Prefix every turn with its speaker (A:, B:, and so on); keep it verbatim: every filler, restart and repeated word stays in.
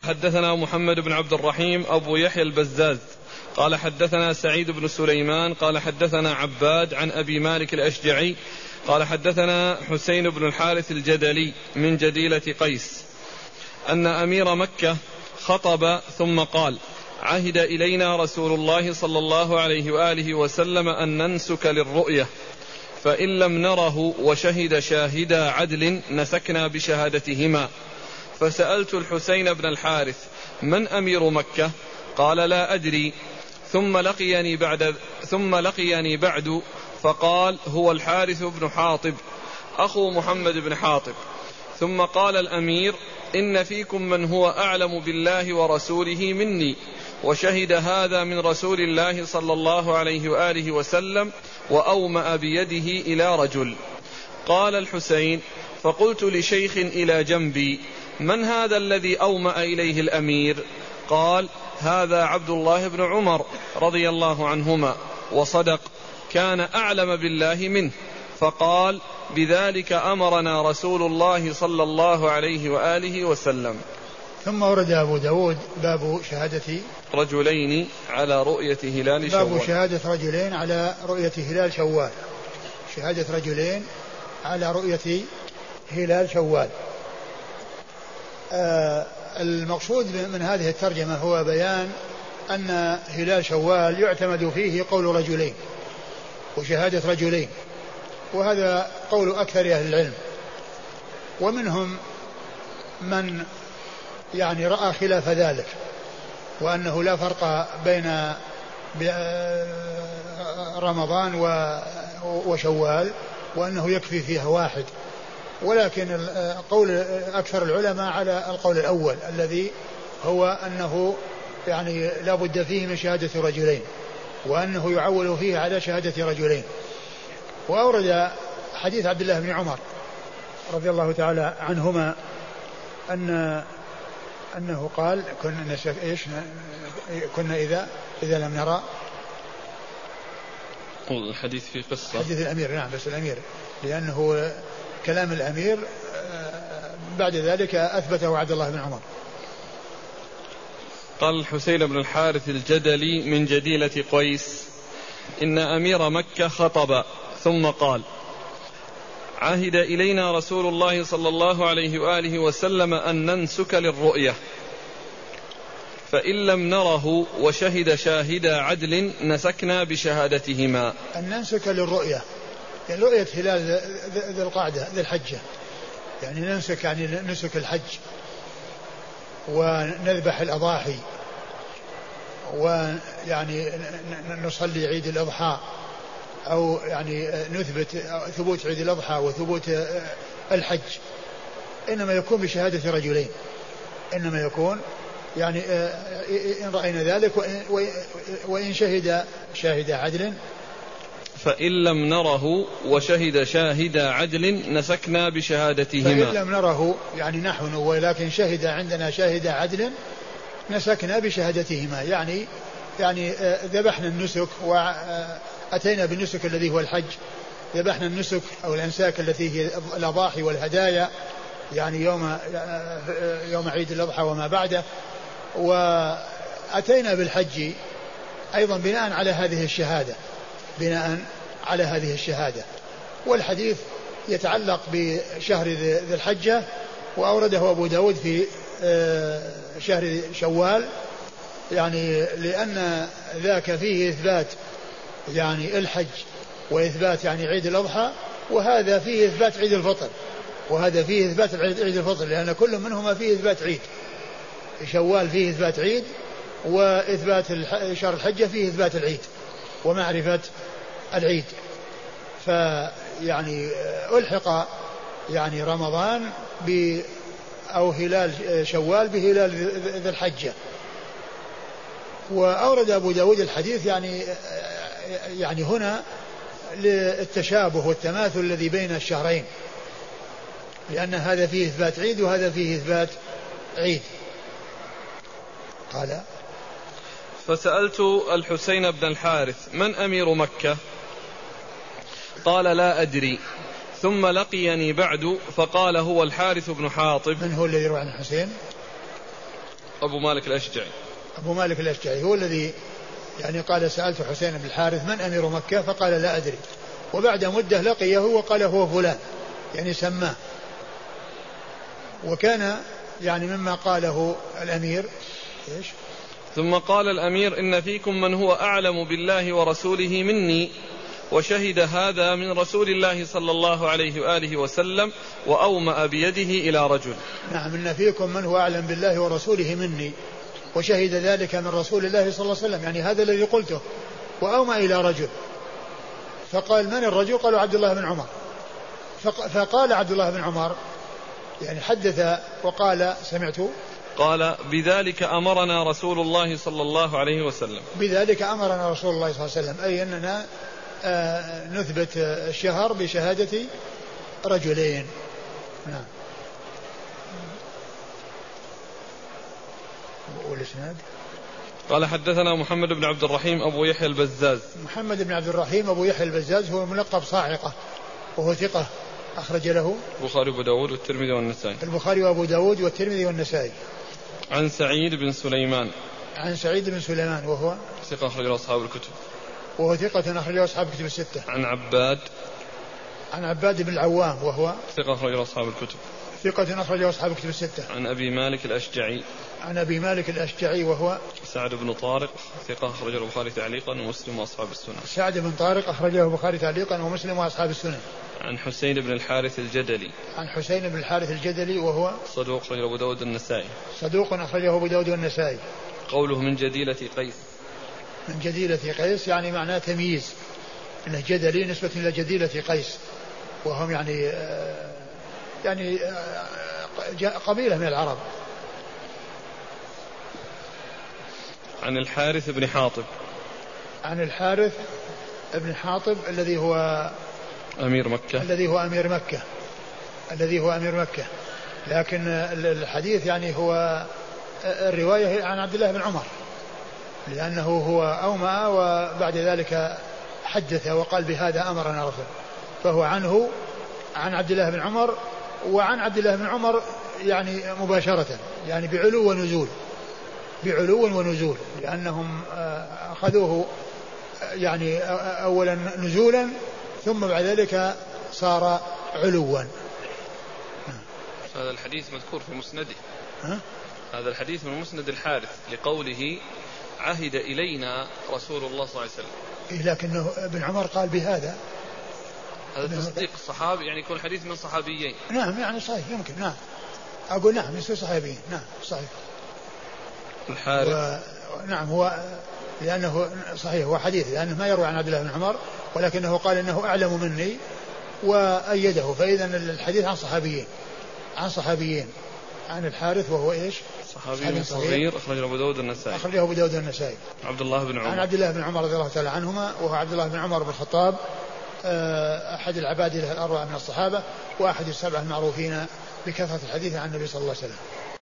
A: حدثنا محمد بن عبد الرحيم أبو يحيى البزاز قال حدثنا سعيد بن سليمان قال حدثنا عباد عن أبي مالك الأشجعي قال حدثنا حسين بن الحارث الجدلي من جديلة قيس أن أمير مكة خطب ثم قال: عهد إلينا رسول الله صلى الله عليه وآله وسلم أن ننسك للرؤية، فإن لم نره وشهد شاهدا عدل نسكنا بشهادتهما. فسألت الحسين بن الحارث: من أمير مكة؟ قال: لا أدري. ثم لقيني بعد, ثم لقيني بعد فقال: هو الحارث بن حاطب أخو محمد بن حاطب. ثم قال الأمير: إن فيكم من هو أعلم بالله ورسوله مني، وشهد هذا من رسول الله صلى الله عليه وآله وسلم، وأومأ بيده إلى رجل. قال الحسين: فقلت لشيخ إلى جنبي: من هذا الذي أومأ إليه الأمير؟ قال: هذا عبد الله بن عمر رضي الله عنهما، وصدق، كان أعلم بالله منه. فقال: بذلك أمرنا رسول الله صلى الله عليه وآله وسلم.
B: ثم ورد أبو داود باب شهادة
A: رجلين على رؤية هلال شوال.
B: باب شهادة رجلين على رؤية هلال شوال. شهادة رجلين على رؤية هلال شوال. آه المقصود من هذه الترجمة هو بيان أن هلال شوال يعتمد فيه قول رجلين وشهادة رجلين، وهذا قول أكثر أهل العلم، ومنهم من يعني رأى خلاف ذلك، وأنه لا فرق بين رمضان وشوال، وأنه يكفي فيها واحد. ولكن قول أكثر العلماء على القول الأول الذي هو أنه يعني لا بد فيه من شهادة رجلين، وأنه يعول فيه على شهادة رجلين. وأورد حديث عبد الله بن عمر رضي الله تعالى عنهما أن أنه قال: كنا إيش كنا إذا إذا لم نرى.
A: الحديث في قصة
B: حديث الأمير، نعم، بس الأمير لأنه كلام الأمير بعد ذلك أثبته عبد الله بن عمر.
A: قال الحسين بن الحارث الجدلي من جديلة قيس: إن أمير مكة خطب ثم قال: عهد إلينا رسول الله صلى الله عليه وآله وسلم أن ننسك للرؤية، فإن لم نره وشهد شاهدا عدل نسكنا بشهادتهما.
B: أن ننسك للرؤية يعني رؤية هلال ذي القعدة ذي الحجة، يعني ننسك يعني نسك الحج، ونذبح الأضاحي، ويعني نصلي عيد الأضحى، أو يعني نثبت ثبوت عيد الأضحى وثبوت الحج، إنما يكون بشهادة رجلين. إنما يكون يعني إن رأينا ذلك وإن شهد شاهد عدل.
A: فإن لم نره وشهد شاهد عدل نسكنا بشهادتهما.
B: فإن لم نره يعني نحن، ولكن شهد عندنا شاهد عدل نسكنا بشهادتهما، يعني يعني ذبحنا النسك وأتينا بالنسك الذي هو الحج، ذبحنا النسك أو الأنساك التي هي الأضاحي والهدايا، يعني يوم يوم عيد الأضحى وما بعده، وأتينا بالحج أيضا بناء على هذه الشهادة بناء على هذه الشهادة. والحديث يتعلق بشهر ذي الحجة، وأورده أبو داود في شهر شوال، يعني لأن ذاك فيه إثبات يعني الحج وإثبات يعني عيد الأضحى، وهذا فيه إثبات عيد الفطر، وهذا فيه إثبات عيد الفطر، لأن كل منهما فيه إثبات عيد. شوال فيه إثبات عيد، وإثبات شهر الحجة فيه إثبات العيد ومعرفة العيد. فيعني ألحق يعني رمضان ب أو هلال شوال بهلال ذي الحجة. وأورد أبو داود الحديث يعني يعني هنا للتشابه والتماثل الذي بين الشهرين، لأن هذا فيه إثبات عيد وهذا فيه إثبات عيد. قال:
A: فسألت الحسين بن الحارث: من أمير مكة؟ قال: لا أدري. ثم لقيني بعد فقال: هو الحارث بن حاطب.
B: من هو الذي يروي عن الحسين؟
A: أبو مالك الأشجعي.
B: أبو مالك الأشجعي هو الذي يعني قال سألت حسين بن الحارث من أمير مكة فقال لا أدري، وبعد مدة لقيه وقال هو فلان يعني سماه. وكان يعني مما قاله الأمير إيش؟
A: ثم قال الأمير إن فيكم من هو أعلم بالله ورسوله مني، وشهد هذا من رسول الله صلى الله عليه وآله وسلم وأومأ بيده إلى رجل.
B: نعم إن فيكم من هو أعلم بالله ورسوله مني وشهد ذلك من رسول الله صلى الله عليه وسلم، يعني هذا الذي قلته، وأومأ إلى رجل. فقال من الرجل؟ قالوا عبد الله بن عمر. فقال عبد الله بن عمر يعني حدث وقال سمعت،
A: قال بذلك أمرنا رسول الله صلى الله عليه وسلم.
B: بذلك أمرنا رسول الله صلى الله عليه وسلم، أي أننا آه نثبت الشهر بشهادة رجلين. نعم. والإسناد
A: قال حدثنا محمد بن عبد الرحيم أبو يحيى البزاز.
B: محمد بن عبد الرحيم أبو يحيى البزاز هو ملقب صاعقة وهو ثقة أخرج له
A: البخاري وأبو داود والترمذي والنسائي.
B: البخاري وأبو داود والترمذي والنسائي.
A: عن سعيد بن سليمان.
B: عن سعيد بن سليمان وهو
A: ثقة أخرج له أصحاب الكتب.
B: وهو ثقة أخرج له أصحاب الكتب الستة.
A: عن عباد.
B: عن عباد بن العوام وهو
A: ثقة أخرج له أصحاب الكتب.
B: ثقة أخرج له أصحاب الكتب الستة.
A: عن أبي مالك الأشجعي.
B: عن أبي مالك الأشجعي وهو
A: سعد بن طارق ثقة أخرج له البخاري تعليقا ومسلم وأصحاب السنن.
B: سعد بن طارق أخرج له البخاري تعليقا ومسلم وأصحاب السنن.
A: عن حسين بن الحارث الجدلي.
B: عن حسين بن الحارث الجدلي وهو
A: صدوق أخرجه أبو داود النسائي.
B: صدوق أخرجه أبو داود النسائي.
A: قوله من جديلة قيس.
B: من جديلة قيس يعني معناه تمييز، إنه جدلي نسبة إلى جديلة قيس، وهم يعني آه يعني آه قبيلة من العرب.
A: عن الحارث بن حاطب.
B: عن الحارث بن حاطب الذي هو
A: أمير مكة.
B: الذي هو أمير مكة الذي هو أمير مكة لكن الحديث يعني هو الرواية عن عبد الله بن عمر، لأنه هو أومأ وبعد ذلك حدث وقال بهذا أمرنا رسول، فهو عنه عن عبد الله بن عمر وعن عبد الله بن عمر يعني مباشرة، يعني بعلو ونزول بعلو ونزول لأنهم أخذوه يعني أولا نزولا ثم بعد ذلك صار علوا.
A: هذا الحديث مذكور في مسنده.
B: ها؟
A: هذا الحديث من مسند الحارث لقوله عهد إلينا رسول الله صلى الله عليه وسلم.
B: إيه لكنه ابن عمر قال بهذا،
A: هذا تصديق الصحابي يعني يكون الحديث من صحابيين.
B: نعم يعني صحيح يمكن، نعم أقول نعم يصير صحابيين، نعم صحيح.
A: الحارث
B: و... نعم هو لأنه صحيح هو حديث لأنه ما يروي عن عبد الله بن عمر ولكنه قال إنه أعلم مني وأيده، فإذا الحديث عن صحابيين عن صحابيين عن الحارث وهو إيش؟
A: صحابي صغير أخرجه أبو داود النسائي.
B: أخرجه أبو داود النسائي.
A: عبد الله بن عمر.
B: عن عبد الله بن عمر رضي الله تعالى عنهما وهو عبد الله بن عمر بن الخطاب أحد العباد الأربعة من الصحابة وأحد السبعة المعروفين بكثرة الحديث عن النبي صلى الله عليه وسلم.